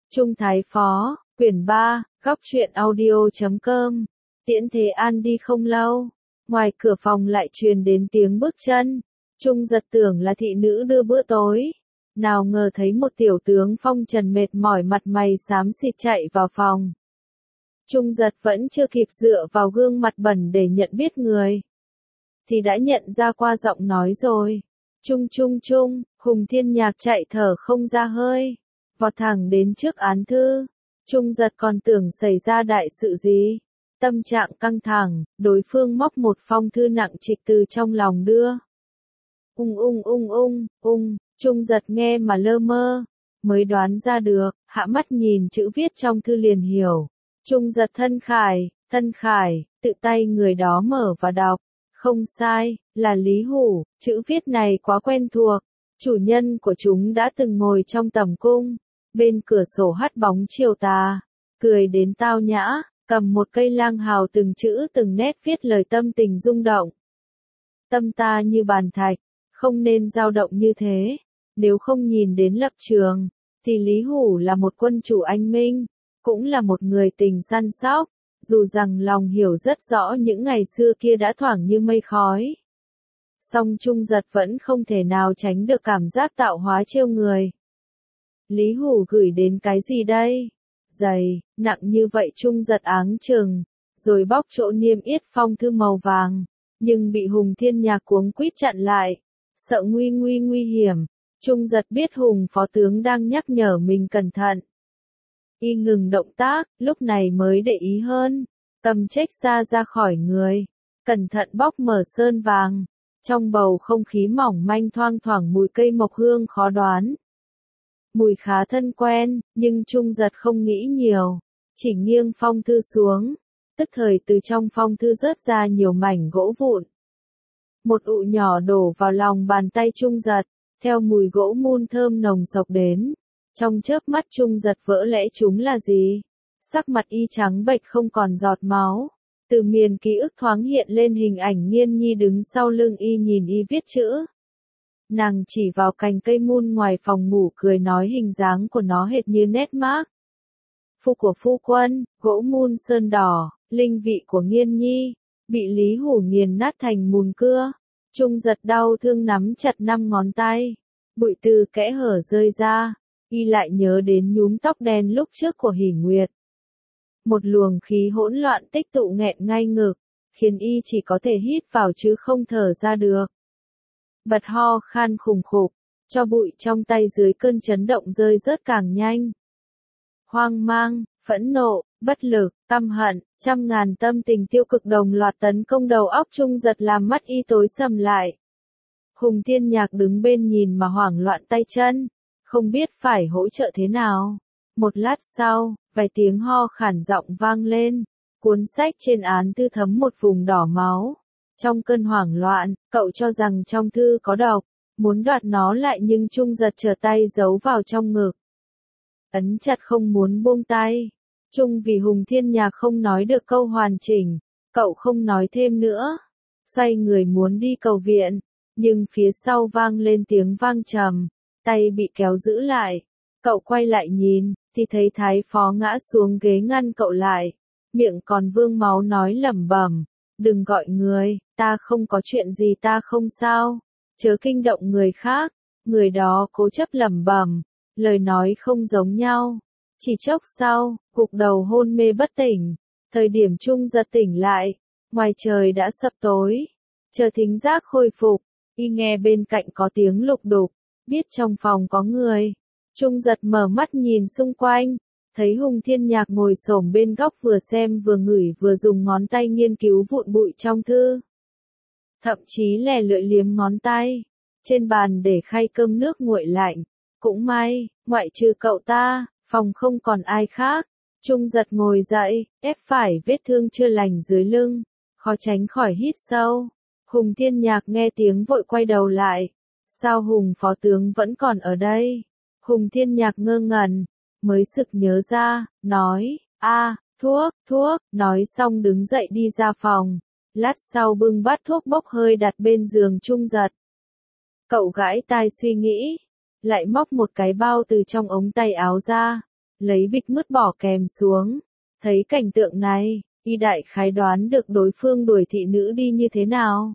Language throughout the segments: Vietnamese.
Trung Thái Phó, quyển 3, góc truyện audio.com. Tiễn Thế An đi không lâu, ngoài cửa phòng lại truyền đến tiếng bước chân. Trung giật tưởng là thị nữ đưa bữa tối, nào ngờ thấy một tiểu tướng phong trần mệt mỏi mặt mày xám xịt chạy vào phòng. Trung giật vẫn chưa kịp dựa vào gương mặt bẩn để nhận biết người, thì đã nhận ra qua giọng nói rồi. Trung, Hùng Thiên Nhạc chạy thở không ra hơi, vọt thẳng đến trước án thư. Trung giật còn tưởng xảy ra đại sự gì. Tâm trạng căng thẳng, đối phương móc một phong thư nặng trịch từ trong lòng đưa. Trung giật nghe mà lơ mơ, mới đoán ra được, hạ mắt nhìn chữ viết trong thư liền hiểu. Trung giật thân khải, tự tay người đó mở và đọc. Không sai, là Lý Hủ, chữ viết này quá quen thuộc. Chủ nhân của chúng đã từng ngồi trong tầm cung, bên cửa sổ hắt bóng chiều tà, cười đến tao nhã, cầm một cây lang hào từng chữ từng nét viết lời tâm tình rung động. Tâm ta như bàn thạch, không nên dao động như thế. Nếu không nhìn đến lập trường, thì Lý Hủ là một quân chủ anh minh, cũng là một người tình săn sóc, dù rằng lòng hiểu rất rõ những ngày xưa kia đã thoảng như mây khói. Song Trung giật vẫn không thể nào tránh được cảm giác tạo hóa trêu người. Lý Hủ gửi đến cái gì đây? Dày, nặng như vậy. Trung giật áng chừng, rồi bóc chỗ niêm yết phong thư màu vàng, nhưng bị Hùng Thiên Nhạc cuống quýt chặn lại. Sợ nguy hiểm, Trung giật biết Hùng phó tướng đang nhắc nhở mình cẩn thận. Y ngừng động tác, lúc này mới để ý hơn, cầm trách ra khỏi người, cẩn thận bóc mở sơn vàng. Trong bầu không khí mỏng manh thoang thoảng mùi cây mộc hương khó đoán. Mùi khá thân quen, nhưng Trung giật không nghĩ nhiều, chỉ nghiêng phong thư xuống, tức thời từ trong phong thư rớt ra nhiều mảnh gỗ vụn. Một ụ nhỏ đổ vào lòng bàn tay Trung giật, theo mùi gỗ mun thơm nồng sộc đến. Trong chớp mắt Trung giật vỡ lẽ chúng là gì? Sắc mặt y trắng bệch không còn giọt máu. Từ miền ký ức thoáng hiện lên hình ảnh Nghiên Nhi đứng sau lưng y nhìn y viết chữ. Nàng chỉ vào cành cây mun ngoài phòng ngủ cười nói hình dáng của nó hệt như nét mác phu của phu quân, gỗ mun sơn đỏ, linh vị của Nghiên Nhi, bị Lý Hủ nghiền nát thành mùn cưa. Trung giật đau thương nắm chặt 5 ngón tay, bụi từ kẽ hở rơi ra, y lại nhớ đến nhúm tóc đen lúc trước của Hỉ Nguyệt. Một luồng khí hỗn loạn tích tụ nghẹn ngay ngực, khiến y chỉ có thể hít vào chứ không thở ra được. Bật ho khan khủng khục, cho bụi trong tay dưới cơn chấn động rơi rớt càng nhanh. Hoang mang, phẫn nộ, bất lực, căm hận, trăm ngàn tâm tình tiêu cực đồng loạt tấn công đầu óc Trung giật làm mắt y tối sầm lại. Hùng Thiên Nhạc đứng bên nhìn mà hoảng loạn tay chân, không biết phải hỗ trợ thế nào. Một lát sau, vài tiếng ho khản giọng vang lên, cuốn sách trên án thư thấm một vùng đỏ máu. Trong cơn hoảng loạn, cậu cho rằng trong thư có độc, muốn đoạt nó lại nhưng Trung giật trở tay giấu vào trong ngực. Ấn chặt không muốn buông tay. Trung vì Hùng Thiên Nhạc không nói được câu hoàn chỉnh, cậu không nói thêm nữa. Xoay người muốn đi cầu viện, nhưng phía sau vang lên tiếng vang trầm, tay bị kéo giữ lại. Cậu quay lại nhìn, thì thấy Thái Phó ngã xuống ghế ngăn cậu lại, miệng còn vương máu nói lẩm bẩm, đừng gọi người, ta không có chuyện gì, ta không sao, chớ kinh động người khác. Người đó cố chấp lẩm bẩm, lời nói không giống nhau. Chỉ chốc sau, gục đầu hôn mê bất tỉnh. Thời điểm Trung giật tỉnh lại, ngoài trời đã sập tối. Chờ thính giác khôi phục, y nghe bên cạnh có tiếng lục đục, biết trong phòng có người. Trung giật mở mắt nhìn xung quanh, thấy Hùng Thiên Nhạc ngồi xổm bên góc vừa xem vừa ngửi vừa dùng ngón tay nghiên cứu vụn bụi trong thư. Thậm chí lè lưỡi liếm ngón tay. Trên bàn để khay cơm nước nguội lạnh. Cũng may, ngoại trừ cậu ta, phòng không còn ai khác. Trung giật ngồi dậy, ép phải vết thương chưa lành dưới lưng, khó tránh khỏi hít sâu. Hùng Thiên Nhạc nghe tiếng vội quay đầu lại. Sao Hùng phó tướng vẫn còn ở đây? Hùng Thiên Nhạc ngơ ngẩn, mới sực nhớ ra, nói, thuốc, nói xong đứng dậy đi ra phòng. Lát sau bưng bát thuốc bốc hơi đặt bên giường Trung giật. Cậu gãi tai suy nghĩ, lại móc một cái bao từ trong ống tay áo ra, lấy bịch mứt bỏ kèm xuống. Thấy cảnh tượng này, y đại khái đoán được đối phương đuổi thị nữ đi như thế nào.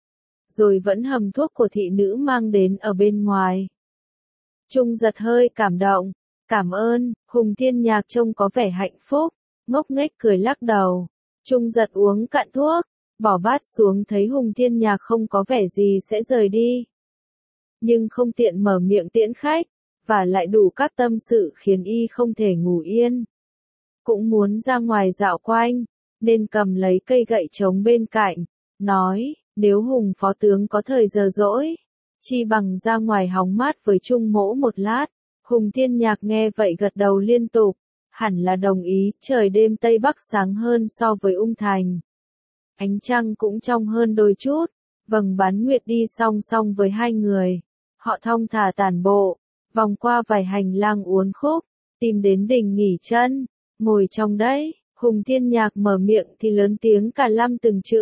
Rồi vẫn hầm thuốc của thị nữ mang đến ở bên ngoài. Trung giật hơi cảm động. Cảm ơn, Hùng Thiên Nhạc trông có vẻ hạnh phúc, ngốc nghếch cười lắc đầu. Trung giật uống cạn thuốc, bỏ bát xuống thấy Hùng Thiên Nhạc không có vẻ gì sẽ rời đi. Nhưng không tiện mở miệng tiễn khách, và lại đủ các tâm sự khiến y không thể ngủ yên. Cũng muốn ra ngoài dạo quanh, nên cầm lấy cây gậy trống bên cạnh, nói, nếu Hùng phó tướng có thời giờ rỗi, chi bằng ra ngoài hóng mát với Trung mỗ một lát. Hùng Thiên Nhạc nghe vậy gật đầu liên tục, hẳn là đồng ý, trời đêm Tây Bắc sáng hơn so với Ung Thành. Ánh trăng cũng trong hơn đôi chút, vầng bán nguyệt đi song song với hai người. Họ thong thả tản bộ, vòng qua vài hành lang uốn khúc, tìm đến đình nghỉ chân, ngồi trong đấy, Hùng Thiên Nhạc mở miệng thì lớn tiếng cả lăm từng chữ.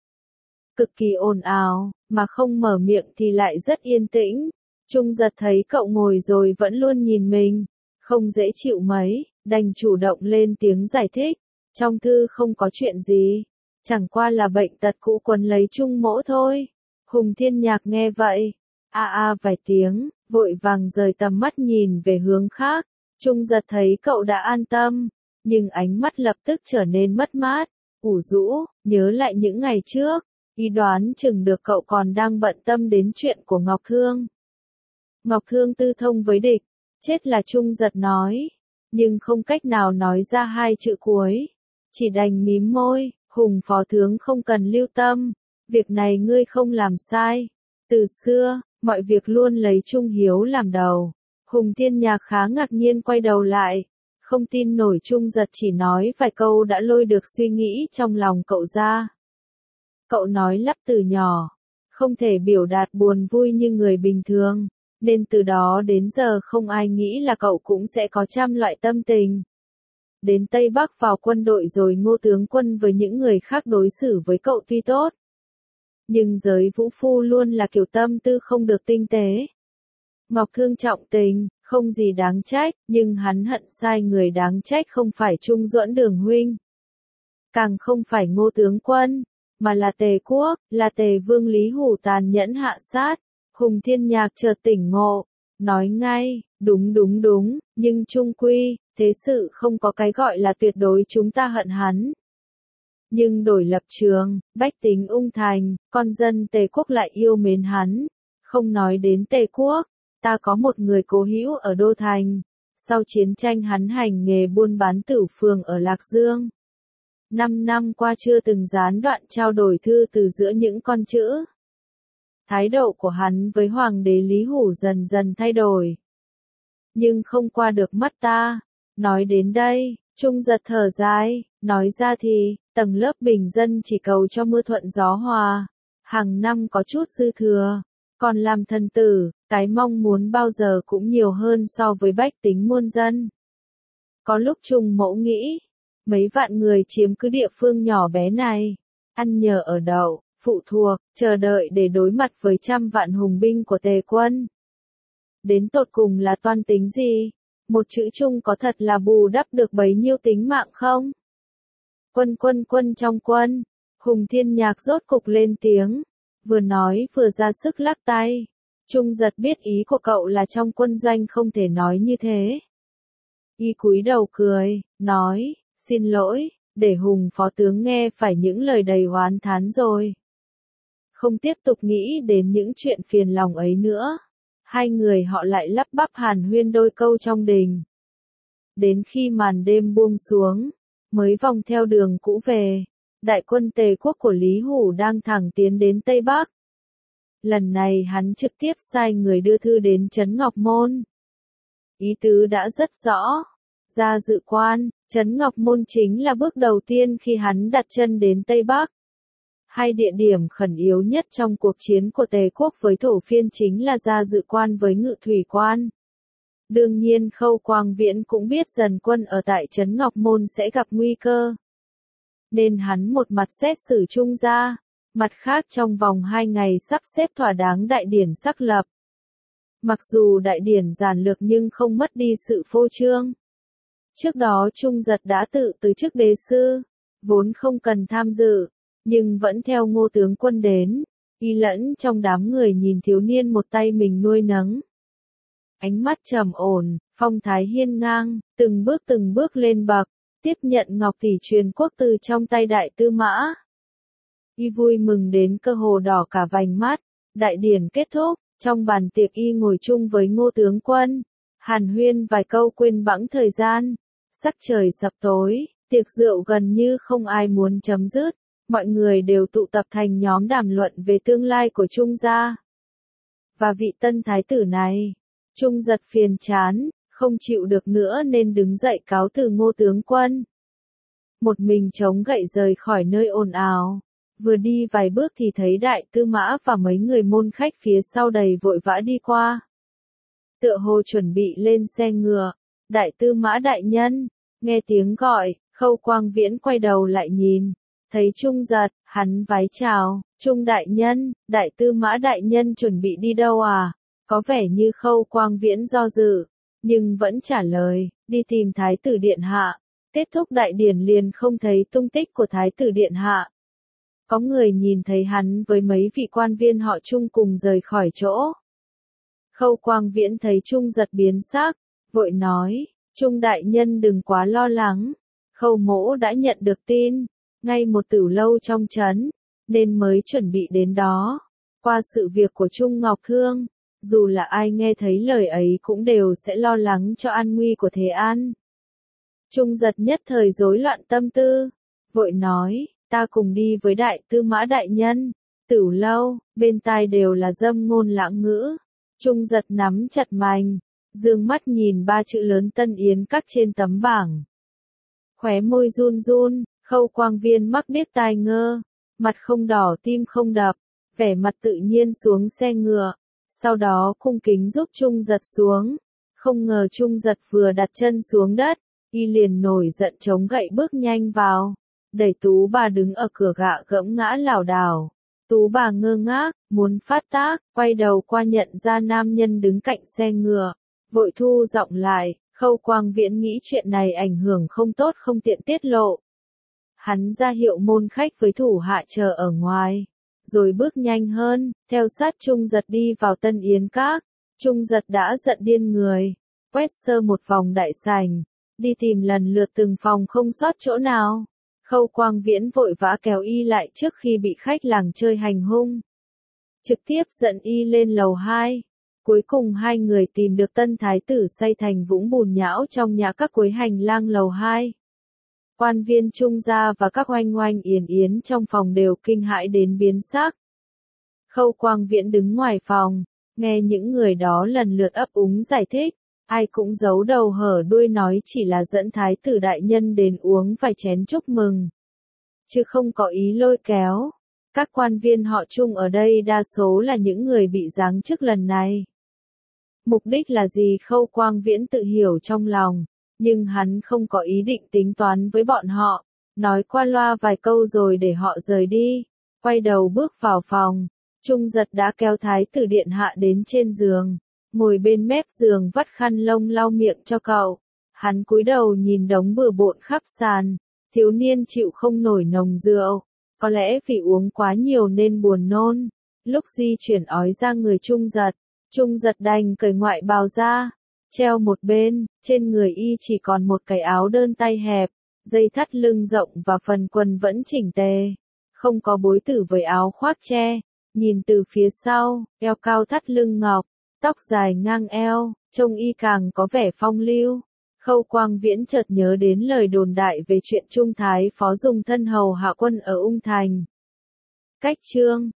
Cực kỳ ồn ào, mà không mở miệng thì lại rất yên tĩnh. Trung giật thấy cậu ngồi rồi vẫn luôn nhìn mình, không dễ chịu mấy, đành chủ động lên tiếng giải thích. Trong thư không có chuyện gì, chẳng qua là bệnh tật cũ quấn lấy Trung mỗ thôi. Hùng Thiên Nhạc nghe vậy, vài tiếng, vội vàng rời tầm mắt nhìn về hướng khác. Trung giật thấy cậu đã an tâm, nhưng ánh mắt lập tức trở nên mất mát, ủ rũ, nhớ lại những ngày trước, y đoán chừng được cậu còn đang bận tâm đến chuyện của Ngọc Thương. Ngọc Thương tư thông với địch, chết là Trung giật nói, nhưng không cách nào nói ra hai chữ cuối, chỉ đành mím môi. Hùng phó tướng không cần lưu tâm, việc này ngươi không làm sai. Từ xưa, mọi việc luôn lấy Trung hiếu làm đầu. Hùng Thiên Nhạc khá ngạc nhiên quay đầu lại, không tin nổi Trung giật chỉ nói vài câu đã lôi được suy nghĩ trong lòng cậu ra. Cậu nói lắp từ nhỏ, không thể biểu đạt buồn vui như người bình thường, nên từ đó đến giờ không ai nghĩ là cậu cũng sẽ có trăm loại tâm tình. Đến Tây Bắc vào quân đội rồi Ngô tướng quân với những người khác đối xử với cậu tuy tốt, nhưng giới vũ phu luôn là kiểu tâm tư không được tinh tế. Ngọc Thương trọng tình, không gì đáng trách, nhưng hắn hận sai người đáng trách không phải Trung Duẫn Đường huynh, càng không phải Ngô tướng quân, mà là Tề Quốc, là Tề Vương Lý Hủ tàn nhẫn hạ sát. Hùng Thiên Nhạc chợt tỉnh ngộ, nói ngay, đúng, nhưng chung quy, thế sự không có cái gọi là tuyệt đối chúng ta hận hắn. Nhưng đổi lập trường, bách tính Ung Thành, con dân Tề Quốc lại yêu mến hắn. Không nói đến Tề Quốc, ta có một người cố hữu ở Đô Thành. Sau chiến tranh hắn hành nghề buôn bán tửu phường ở Lạc Dương. 5 năm qua chưa từng gián đoạn trao đổi thư từ giữa những con chữ. Thái độ của hắn với Hoàng đế Lý Hủ dần dần thay đổi. Nhưng không qua được mắt ta. Nói đến đây, Trung giật thở dài, nói ra thì, tầng lớp bình dân chỉ cầu cho mưa thuận gió hòa, hàng năm có chút dư thừa, còn làm thần tử, cái mong muốn bao giờ cũng nhiều hơn so với bách tính muôn dân. Có lúc Trung mẫu nghĩ, mấy vạn người chiếm cứ địa phương nhỏ bé này, ăn nhờ ở đậu, phụ thuộc, chờ đợi để đối mặt với trăm vạn hùng binh của Tề quân. Đến tột cùng là toan tính gì? Một chữ Trung có thật là bù đắp được bấy nhiêu tính mạng không? Quân trong quân, Hùng Thiên Nhạc rốt cục lên tiếng, vừa nói vừa ra sức lắc tay. Trung giật biết ý của cậu là trong quân doanh không thể nói như thế. Y cúi đầu cười, nói, xin lỗi, để Hùng phó tướng nghe phải những lời đầy oán thán rồi. Không tiếp tục nghĩ đến những chuyện phiền lòng ấy nữa. Hai người họ lại lắp bắp hàn huyên đôi câu trong đình. Đến khi màn đêm buông xuống, mới vòng theo đường cũ về. Đại quân Tề Quốc của Lý Hủ đang thẳng tiến đến Tây Bắc. Lần này hắn trực tiếp sai người đưa thư đến Trấn Ngọc Môn. Ý tứ đã rất rõ. Ra dự quan, Trấn Ngọc Môn chính là bước đầu tiên khi hắn đặt chân đến Tây Bắc. Hai địa điểm khẩn yếu nhất trong cuộc chiến của Tề Quốc với Thổ Phiên chính là Gia Dự Quan với Ngự Thủy Quan. Đương nhiên Khâu Quang Viễn cũng biết dần quân ở tại Trấn Ngọc Môn sẽ gặp nguy cơ. Nên hắn một mặt xét xử Trung gia, mặt khác trong vòng 2 ngày sắp xếp thỏa đáng đại điển xác lập. Mặc dù đại điển giản lược nhưng không mất đi sự phô trương. Trước đó Trung Giật đã tự từ chức đế sư, vốn không cần tham dự, nhưng vẫn theo Ngô tướng quân đến, y lẫn trong đám người nhìn thiếu niên một tay mình nuôi nấng. Ánh mắt trầm ổn, phong thái hiên ngang, từng bước lên bậc, tiếp nhận ngọc tỷ truyền quốc từ trong tay đại tư mã. Y vui mừng đến cơ hồ đỏ cả vành mắt, đại điển kết thúc, trong bàn tiệc y ngồi chung với Ngô tướng quân, hàn huyên vài câu quên bẵng thời gian, sắc trời sập tối, tiệc rượu gần như không ai muốn chấm dứt, mọi người đều tụ tập thành nhóm đàm luận về tương lai của Trung gia. Và vị tân thái tử này, Trung Giật phiền chán, không chịu được nữa nên đứng dậy cáo từ Ngô tướng quân. Một mình chống gậy rời khỏi nơi ồn ào, vừa đi vài bước thì thấy đại tư mã và mấy người môn khách phía sau đầy vội vã đi qua. Tựa hồ chuẩn bị lên xe ngựa, đại tư mã đại nhân, nghe tiếng gọi, Khâu Quang Viễn quay đầu lại nhìn, thấy Trung Giật, hắn vái chào, Trung đại nhân, đại tư mã đại nhân chuẩn bị đi đâu à? Có vẻ như Khâu Quang Viễn do dự, nhưng vẫn trả lời, đi tìm Thái tử Điện Hạ. Kết thúc đại điển liền không thấy tung tích của Thái tử Điện Hạ. Có người nhìn thấy hắn với mấy vị quan viên họ Trung cùng rời khỏi chỗ. Khâu Quang Viễn thấy Trung Giật biến sắc, vội nói, Trung đại nhân đừng quá lo lắng. Khâu mỗ đã nhận được tin, ngay một tử lâu trong trấn, nên mới chuẩn bị đến đó. Qua sự việc của Trung Ngọc Thương, dù là ai nghe thấy lời ấy cũng đều sẽ lo lắng cho an nguy của Thế An. Trung Giật nhất thời rối loạn tâm tư, vội nói, ta cùng đi với đại tư mã đại nhân. Tử lâu, bên tai đều là dâm ngôn lãng ngữ. Trung Giật nắm chặt mành, dương mắt nhìn ba chữ lớn Tân Yến Các trên tấm bảng. Khóe môi run run, Khâu Quang Viên mắc điếc tai ngơ, mặt không đỏ tim không đập, vẻ mặt tự nhiên xuống xe ngựa, sau đó cung kính giúp Trung Giật xuống. Không ngờ Trung Giật vừa đặt chân xuống đất, y liền nổi giận chống gậy bước nhanh vào, đẩy Tú bà đứng ở cửa gạ gẫm ngã lảo đảo. Tú bà ngơ ngác, muốn phát tác, quay đầu qua nhận ra nam nhân đứng cạnh xe ngựa, vội thu giọng lại. Khâu Quang Viễn nghĩ chuyện này ảnh hưởng không tốt không tiện tiết lộ. Hắn ra hiệu môn khách với thủ hạ chờ ở ngoài, rồi bước nhanh hơn, theo sát Trung Giật đi vào Tân Yến Các. Trung Giật đã giận điên người, quét sơ một vòng đại sảnh, đi tìm lần lượt từng phòng không sót chỗ nào. Khâu Quang Viễn vội vã kéo y lại trước khi bị khách làng chơi hành hung. Trực tiếp dẫn y lên lầu 2. Cuối cùng hai người tìm được tân thái tử xây thành vũng bùn nhão trong nhà các cuối hành lang lầu 2. Quan viên Trung gia và các oanh oanh yến yến trong phòng đều kinh hãi đến biến sắc. Khâu Quang Viễn đứng ngoài phòng, nghe những người đó lần lượt ấp úng giải thích, ai cũng giấu đầu hở đuôi nói chỉ là dẫn thái tử đại nhân đến uống vài chén chúc mừng, chứ không có ý lôi kéo. Các quan viên họ Trung ở đây đa số là những người bị giáng chức lần này. Mục đích là gì Khâu Quang Viễn tự hiểu trong lòng, nhưng hắn không có ý định tính toán với bọn họ, nói qua loa vài câu rồi để họ rời đi, quay đầu bước vào phòng. Trung Giật đã kéo Thái tử Điện Hạ đến trên giường, ngồi bên mép giường vắt khăn lông lau miệng cho cậu. Hắn cúi đầu nhìn đống bừa bộn khắp sàn, thiếu niên chịu không nổi nồng rượu, có lẽ vì uống quá nhiều nên buồn nôn. Lúc di chuyển ói ra người Trung Giật đành cởi ngoại bào ra, treo một bên, trên người y chỉ còn một cái áo đơn tay hẹp, dây thắt lưng rộng và phần quần vẫn chỉnh tề, không có bối tử với áo khoác che. Nhìn từ phía sau, eo cao thắt lưng ngọc, tóc dài ngang eo, trông y càng có vẻ phong lưu. Khâu Quang Viễn chợt nhớ đến lời đồn đại về chuyện Trung Thái Phó dùng thân hầu hạ quân ở Ung Thành. Cách chương